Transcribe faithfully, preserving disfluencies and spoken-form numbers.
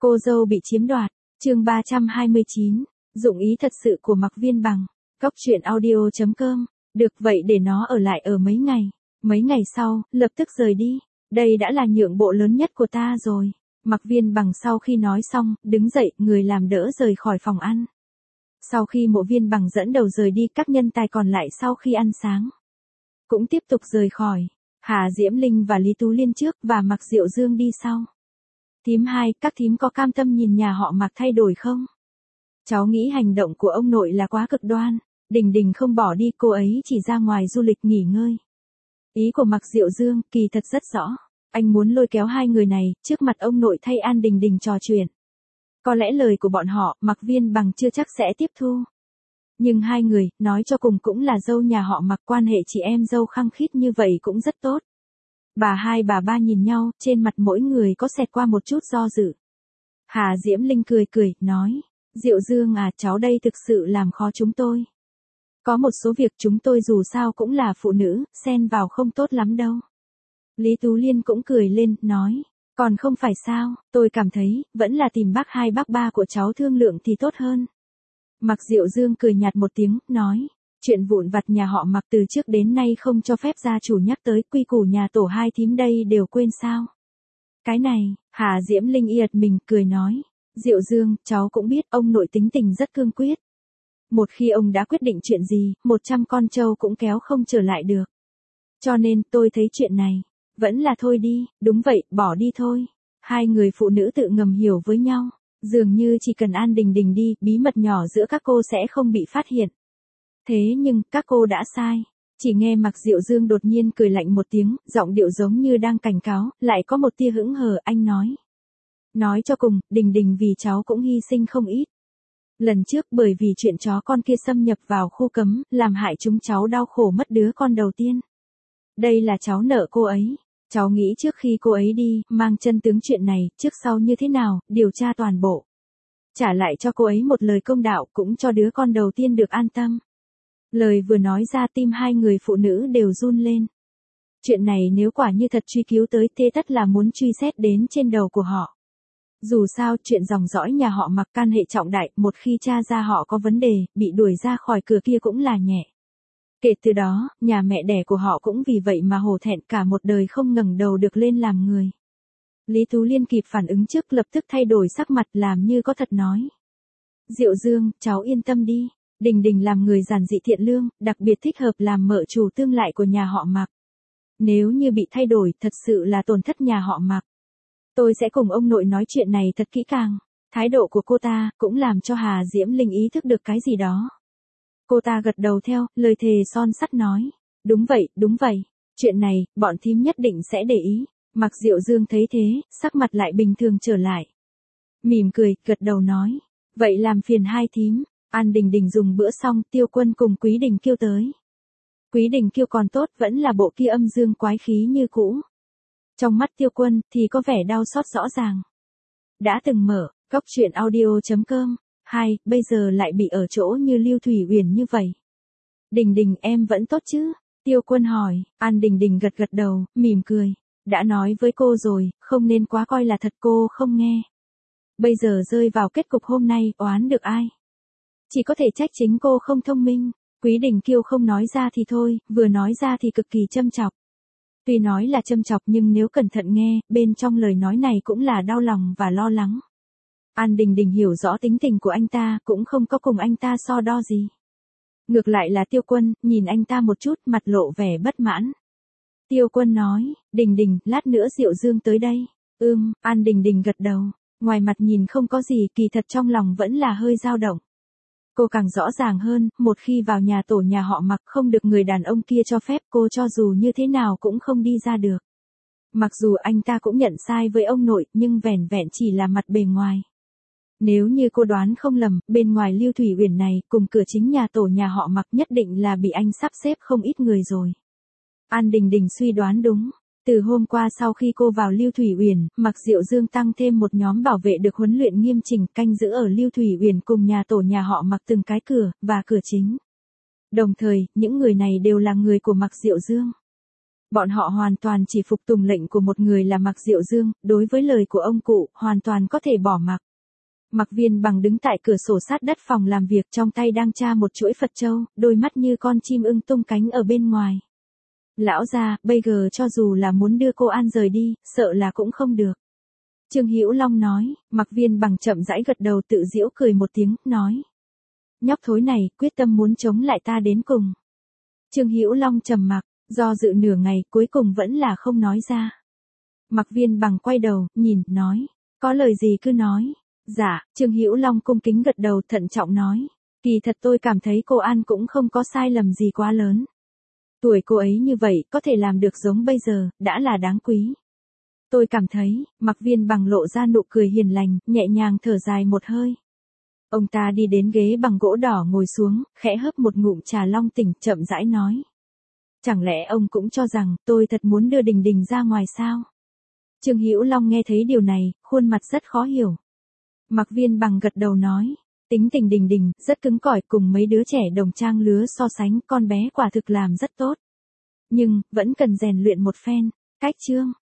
Cô dâu bị chiếm đoạt, chương ba trăm hai mươi chín, dụng ý thật sự của Mạc Viên Bằng, góc truyện audio chấm com, được vậy để nó ở lại ở mấy ngày, mấy ngày sau, lập tức rời đi, đây đã là nhượng bộ lớn nhất của ta rồi. Mạc Viên Bằng sau khi nói xong, đứng dậy, người làm đỡ rời khỏi phòng ăn. Sau khi Mộ Viên Bằng dẫn đầu rời đi, các nhân tài còn lại sau khi ăn sáng cũng tiếp tục rời khỏi. Hà Diễm Linh và Lý Tú Liên trước và Mạc Diệu Dương đi sau. Thím hai, các thím có cam tâm nhìn nhà họ Mạc thay đổi không? Cháu nghĩ hành động của ông nội là quá cực đoan. Đình Đình không bỏ đi, cô ấy chỉ ra ngoài du lịch nghỉ ngơi. Ý của Mạc Diệu Dương kỳ thật rất rõ. Anh muốn lôi kéo hai người này trước mặt ông nội thay An Đình Đình trò chuyện. Có lẽ lời của bọn họ Mạc Viên Bằng chưa chắc sẽ tiếp thu. Nhưng hai người, nói cho cùng cũng là dâu nhà họ Mạc, quan hệ chị em dâu khăng khít như vậy cũng rất tốt. Bà hai bà ba nhìn nhau, trên mặt mỗi người có xẹt qua một chút do dự. Hà Diễm Linh cười cười, nói, Diệu Dương à, cháu đây thực sự làm khó chúng tôi. Có một số việc chúng tôi dù sao cũng là phụ nữ, xen vào không tốt lắm đâu. Lý Tú Liên cũng cười lên, nói, còn không phải sao, tôi cảm thấy, vẫn là tìm bác hai bác ba của cháu thương lượng thì tốt hơn. Mạc Diệu Dương cười nhạt một tiếng, nói, chuyện vụn vặt nhà họ Mạc từ trước đến nay không cho phép gia chủ nhắc tới, quy củ nhà tổ hai thím đây đều quên sao. Cái này, Hà Diễm Linh yệt mình, cười nói, Diệu Dương, cháu cũng biết ông nội tính tình rất cương quyết. Một khi ông đã quyết định chuyện gì, một trăm con trâu cũng kéo không trở lại được. Cho nên tôi thấy chuyện này, vẫn là thôi đi, đúng vậy, bỏ đi thôi. Hai người phụ nữ tự ngầm hiểu với nhau, dường như chỉ cần An Đình Đình đi, bí mật nhỏ giữa các cô sẽ không bị phát hiện. Thế nhưng, các cô đã sai. Chỉ nghe Mạc Diệu Dương đột nhiên cười lạnh một tiếng, giọng điệu giống như đang cảnh cáo, lại có một tia hững hờ, anh nói. Nói cho cùng, Đình Đình vì cháu cũng hy sinh không ít. Lần trước bởi vì chuyện chó con kia xâm nhập vào khu cấm, làm hại chúng cháu đau khổ mất đứa con đầu tiên. Đây là cháu nợ cô ấy. Cháu nghĩ trước khi cô ấy đi, mang chân tướng chuyện này, trước sau như thế nào, điều tra toàn bộ. Trả lại cho cô ấy một lời công đạo, cũng cho đứa con đầu tiên được an tâm. Lời vừa nói ra, tim hai người phụ nữ đều run lên. Chuyện này nếu quả như thật truy cứu tới, thế tất là muốn truy xét đến trên đầu của họ. Dù sao, chuyện dòng dõi nhà họ Mạc can hệ trọng đại, một khi tra ra họ có vấn đề, bị đuổi ra khỏi cửa kia cũng là nhẹ. Kể từ đó, nhà mẹ đẻ của họ cũng vì vậy mà hổ thẹn cả một đời không ngẩng đầu được lên làm người. Lý Tú Liên kịp phản ứng trước, lập tức thay đổi sắc mặt, làm như có thật nói. Diệu Dương, cháu yên tâm đi. Đình Đình làm người giản dị thiện lương, đặc biệt thích hợp làm mợ chủ tương lại của nhà họ Mạc. Nếu như bị thay đổi, thật sự là tổn thất nhà họ Mạc. Tôi sẽ cùng ông nội nói chuyện này thật kỹ càng. Thái độ của cô ta cũng làm cho Hà Diễm Linh ý thức được cái gì đó. Cô ta gật đầu theo, lời thề son sắt nói. Đúng vậy, đúng vậy. Chuyện này, bọn thím nhất định sẽ để ý. Mạc Diệu Dương thấy thế, sắc mặt lại bình thường trở lại. Mỉm cười, gật đầu nói. Vậy làm phiền hai thím. An Đình Đình dùng bữa xong, Tiêu Quân cùng Quý Đình Kiêu tới. Quý Đình Kiêu còn tốt, vẫn là bộ kia âm dương quái khí như cũ. Trong mắt Tiêu Quân thì có vẻ đau xót rõ ràng. Đã từng mở, góc truyện audio chấm com, hai, bây giờ lại bị ở chỗ như Lưu Thủy Uyển như vậy. Đình Đình em vẫn tốt chứ? Tiêu Quân hỏi. An Đình Đình gật gật đầu, mỉm cười. Đã nói với cô rồi, không nên quá coi là thật, cô không nghe. Bây giờ rơi vào kết cục hôm nay, oán được ai? Chỉ có thể trách chính cô không thông minh. Quý Đình Kiêu không nói ra thì thôi, vừa nói ra thì cực kỳ châm chọc. Tuy nói là châm chọc nhưng nếu cẩn thận nghe, bên trong lời nói này cũng là đau lòng và lo lắng. An Đình Đình hiểu rõ tính tình của anh ta, cũng không có cùng anh ta so đo gì. Ngược lại là Tiêu Quân, nhìn anh ta một chút, mặt lộ vẻ bất mãn. Tiêu Quân nói, Đình Đình, lát nữa Diệu Dương tới đây. Ưm, An Đình Đình gật đầu, ngoài mặt nhìn không có gì, kỳ thật trong lòng vẫn là hơi dao động. Cô càng rõ ràng hơn, một khi vào nhà tổ nhà họ Mạc không được người đàn ông kia cho phép, cô cho dù như thế nào cũng không đi ra được. Mặc dù anh ta cũng nhận sai với ông nội, nhưng vẻn vẹn chỉ là mặt bề ngoài. Nếu như cô đoán không lầm, bên ngoài Lưu Thủy Uyển này, cùng cửa chính nhà tổ nhà họ Mạc nhất định là bị anh sắp xếp không ít người rồi. An Đình Đình suy đoán đúng. Từ hôm qua sau khi cô vào Lưu Thủy Uyển, Mạc Diệu Dương tăng thêm một nhóm bảo vệ được huấn luyện nghiêm chỉnh, canh giữ ở Lưu Thủy Uyển cùng nhà tổ nhà họ Mạc từng cái cửa, và cửa chính. Đồng thời, những người này đều là người của Mạc Diệu Dương. Bọn họ hoàn toàn chỉ phục tùng lệnh của một người là Mạc Diệu Dương, đối với lời của ông cụ, hoàn toàn có thể bỏ mặc. Mạc Viên Bằng đứng tại cửa sổ sát đất phòng làm việc, trong tay đang tra một chuỗi Phật châu, đôi mắt như con chim ưng tung cánh ở bên ngoài. Lão gia, bây giờ cho dù là muốn đưa cô An rời đi, sợ là cũng không được. Trương Hữu Long nói. Mạc Viên Bằng chậm rãi gật đầu, tự giễu cười một tiếng, nói. Nhóc thối này, quyết tâm muốn chống lại ta đến cùng. Trương Hữu Long trầm mặc, do dự nửa ngày, cuối cùng vẫn là không nói ra. Mạc Viên Bằng quay đầu, nhìn, nói. Có lời gì cứ nói. Dạ, Trương Hữu Long cung kính gật đầu, thận trọng nói. Kỳ thật tôi cảm thấy cô An cũng không có sai lầm gì quá lớn. Tuổi cô ấy như vậy, có thể làm được giống bây giờ, đã là đáng quý. Tôi cảm thấy, Mạc Viên Bằng lộ ra nụ cười hiền lành, nhẹ nhàng thở dài một hơi. Ông ta đi đến ghế bằng gỗ đỏ ngồi xuống, khẽ hớp một ngụm trà long tỉnh, chậm rãi nói. Chẳng lẽ ông cũng cho rằng, tôi thật muốn đưa Đình Đình ra ngoài sao? Trương Hữu Long nghe thấy điều này, khuôn mặt rất khó hiểu. Mạc Viên Bằng gật đầu nói. Tính tình Đình Đình, rất cứng cỏi, cùng mấy đứa trẻ đồng trang lứa so sánh, con bé quả thực làm rất tốt. Nhưng, vẫn cần rèn luyện một phen. Cách chương.